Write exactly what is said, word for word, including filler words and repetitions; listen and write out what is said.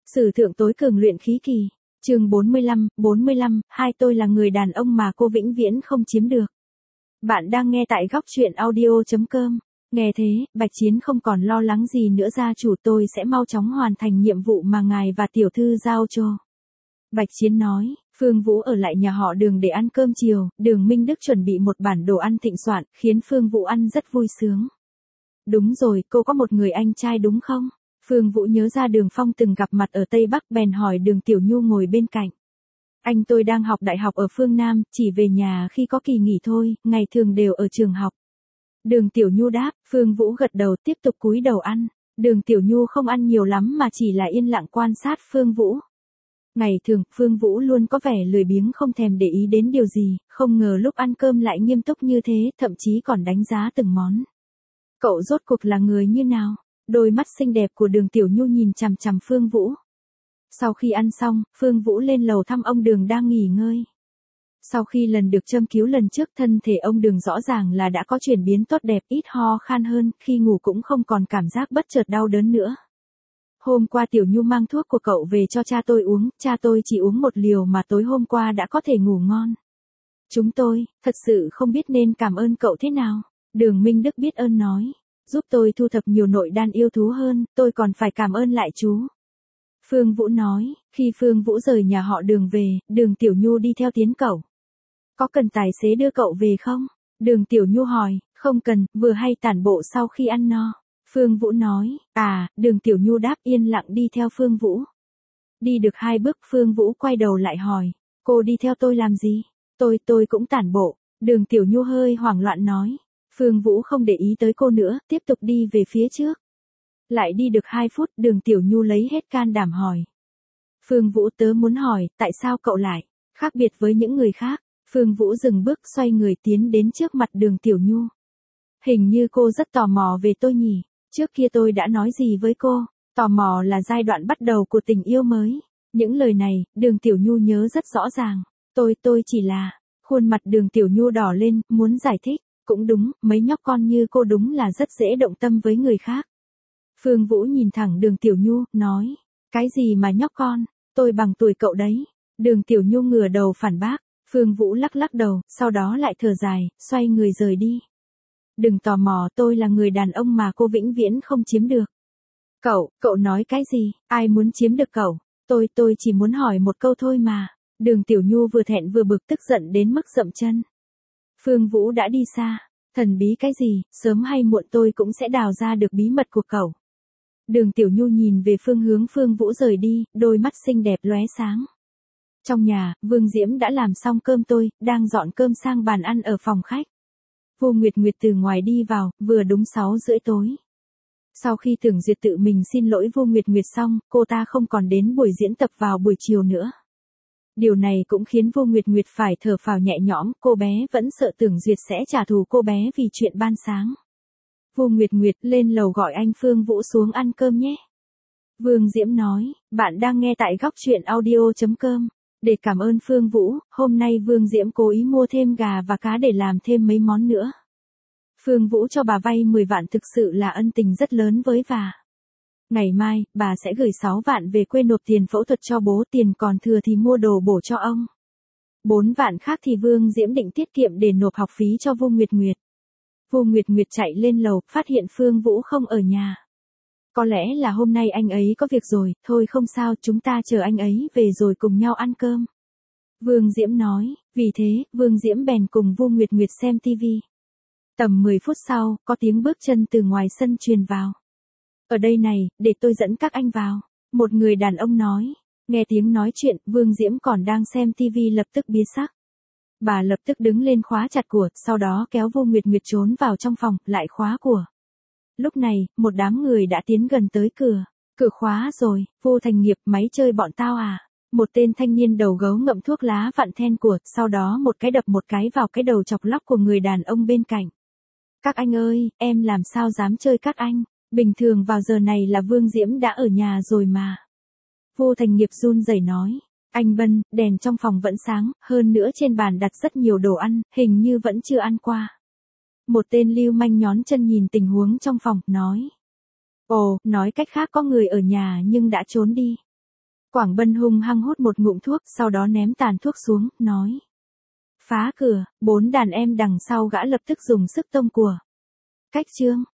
Sử thượng tối cường luyện khí kỳ. Chương bốn mươi lăm, bốn mươi lăm, hai tôi là người đàn ông mà cô vĩnh viễn không chiếm được. Bạn đang nghe tại góc truyện audio chấm com. Nghe thế, Bạch Chiến không còn lo lắng gì nữa, gia chủ, tôi sẽ mau chóng hoàn thành nhiệm vụ mà ngài và tiểu thư giao cho. Bạch Chiến nói. Phương Vũ ở lại nhà họ Đường để ăn cơm chiều, Đường Minh Đức chuẩn bị một bản đồ ăn thịnh soạn, khiến Phương Vũ ăn rất vui sướng. Đúng rồi, cô có một người anh trai đúng không? Phương Vũ nhớ ra Đường Phong từng gặp mặt ở Tây Bắc, bèn hỏi Đường Tiểu Nhu ngồi bên cạnh. Anh tôi đang học đại học ở phương Nam, chỉ về nhà khi có kỳ nghỉ thôi, ngày thường đều ở trường học. Đường Tiểu Nhu đáp. Phương Vũ gật đầu, tiếp tục cúi đầu ăn. Đường Tiểu Nhu không ăn nhiều lắm mà chỉ là yên lặng quan sát Phương Vũ. Ngày thường, Phương Vũ luôn có vẻ lười biếng, không thèm để ý đến điều gì, không ngờ lúc ăn cơm lại nghiêm túc như thế, thậm chí còn đánh giá từng món. Cậu rốt cuộc là người như nào? Đôi mắt xinh đẹp của Đường Tiểu Nhu nhìn chằm chằm Phương Vũ. Sau khi ăn xong, Phương Vũ lên lầu thăm ông Đường đang nghỉ ngơi. Sau khi lần được châm cứu lần trước, thân thể ông Đường rõ ràng là đã có chuyển biến tốt đẹp, ít ho khan hơn, khi ngủ cũng không còn cảm giác bất chợt đau đớn nữa. Hôm qua Tiểu Nhu mang thuốc của cậu về cho cha tôi uống, cha tôi chỉ uống một liều mà tối hôm qua đã có thể ngủ ngon. Chúng tôi, thật sự không biết nên cảm ơn cậu thế nào. Đường Minh Đức biết ơn nói. Giúp tôi thu thập nhiều nội đan yêu thú hơn, tôi còn phải cảm ơn lại chú. Phương Vũ nói. Khi Phương Vũ rời nhà họ Đường về, Đường Tiểu Nhu đi theo tiến cậu. Có cần tài xế đưa cậu về không? Đường Tiểu Nhu hỏi. Không cần, vừa hay tản bộ sau khi ăn no. Phương Vũ nói. À, Đường Tiểu Nhu đáp, yên lặng đi theo Phương Vũ. Đi được hai bước, Phương Vũ quay đầu lại hỏi. Cô đi theo tôi làm gì? Tôi, tôi cũng tản bộ. Đường Tiểu Nhu hơi hoảng loạn nói. Phương Vũ không để ý tới cô nữa, tiếp tục đi về phía trước. Lại đi được hai phút, Đường Tiểu Nhu lấy hết can đảm hỏi. Phương Vũ, tớ muốn hỏi, tại sao cậu lại khác biệt với những người khác? Phương Vũ dừng bước, xoay người tiến đến trước mặt Đường Tiểu Nhu. Hình như cô rất tò mò về tôi nhỉ? Trước kia tôi đã nói gì với cô? Tò mò là giai đoạn bắt đầu của tình yêu mới. Những lời này, Đường Tiểu Nhu nhớ rất rõ ràng. Tôi, tôi chỉ là... Khuôn mặt Đường Tiểu Nhu đỏ lên, muốn giải thích. Cũng đúng, mấy nhóc con như cô đúng là rất dễ động tâm với người khác. Phương Vũ nhìn thẳng Đường Tiểu Nhu, nói. Cái gì mà nhóc con, tôi bằng tuổi cậu đấy. Đường Tiểu Nhu ngửa đầu phản bác. Phương Vũ lắc lắc đầu, sau đó lại thở dài, xoay người rời đi. Đừng tò mò, tôi là người đàn ông mà cô vĩnh viễn không chiếm được. Cậu, cậu nói cái gì? Ai muốn chiếm được cậu? Tôi, tôi chỉ muốn hỏi một câu thôi mà. Đường Tiểu Nhu vừa thẹn vừa bực, tức giận đến mức dậm chân. Phương Vũ đã đi xa. Thần bí cái gì, sớm hay muộn tôi cũng sẽ đào ra được bí mật của cậu. Đường Tiểu Nhu nhìn về phương hướng Phương Vũ rời đi, đôi mắt xinh đẹp lóe sáng. Trong nhà, Vương Diễm đã làm xong cơm, tôi đang dọn cơm sang bàn ăn ở phòng khách. Vô Nguyệt Nguyệt từ ngoài đi vào, vừa đúng sáu rưỡi tối. Sau khi Tưởng Duyệt tự mình xin lỗi Vô Nguyệt Nguyệt xong, cô ta không còn đến buổi diễn tập vào buổi chiều nữa. Điều này cũng khiến Vô Nguyệt Nguyệt phải thở phào nhẹ nhõm, cô bé vẫn sợ Tưởng Duyệt sẽ trả thù cô bé vì chuyện ban sáng. Vô Nguyệt Nguyệt, lên lầu gọi anh Phương Vũ xuống ăn cơm nhé. Vương Diễm nói. Bạn đang nghe tại góc truyện audio chấm com. Để cảm ơn Phương Vũ, hôm nay Vương Diễm cố ý mua thêm gà và cá để làm thêm mấy món nữa. Phương Vũ cho bà vay mười vạn thực sự là ân tình rất lớn với bà. Ngày mai, bà sẽ gửi sáu vạn về quê nộp tiền phẫu thuật cho bố, tiền còn thừa thì mua đồ bổ cho ông. bốn vạn khác thì Vương Diễm định tiết kiệm để nộp học phí cho Vô Nguyệt Nguyệt. Vô Nguyệt Nguyệt chạy lên lầu, phát hiện Phương Vũ không ở nhà. Có lẽ là hôm nay anh ấy có việc rồi, thôi không sao, chúng ta chờ anh ấy về rồi cùng nhau ăn cơm. Vương Diễm nói. Vì thế, Vương Diễm bèn cùng Vô Nguyệt Nguyệt xem tivi. Tầm mười phút sau, có tiếng bước chân từ ngoài sân truyền vào. Ở đây này, để tôi dẫn các anh vào. Một người đàn ông nói. Nghe tiếng nói chuyện, Vương Diễm còn đang xem tivi lập tức biến sắc. Bà lập tức đứng lên khóa chặt cửa, sau đó kéo Vô Nguyệt Nguyệt trốn vào trong phòng, lại khóa cửa. Lúc này, một đám người đã tiến gần tới cửa. Cửa khóa rồi, Vô Thành Nghiệp, máy chơi bọn tao à? Một tên thanh niên đầu gấu ngậm thuốc lá vặn then của, sau đó một cái đập một cái vào cái đầu chọc lóc của người đàn ông bên cạnh. Các anh ơi, em làm sao dám chơi các anh? Bình thường vào giờ này là Vương Diễm đã ở nhà rồi mà. Vô Thành Nghiệp run rẩy nói. Anh Bân, đèn trong phòng vẫn sáng, hơn nữa trên bàn đặt rất nhiều đồ ăn, hình như vẫn chưa ăn qua. Một tên lưu manh nhón chân nhìn tình huống trong phòng, nói. Ồ, nói cách khác có người ở nhà nhưng đã trốn đi. Quảng Bân hung hăng hút một ngụm thuốc, sau đó ném tàn thuốc xuống, nói. Phá cửa, bốn đàn em đằng sau gã lập tức dùng sức tông của. Cách chương.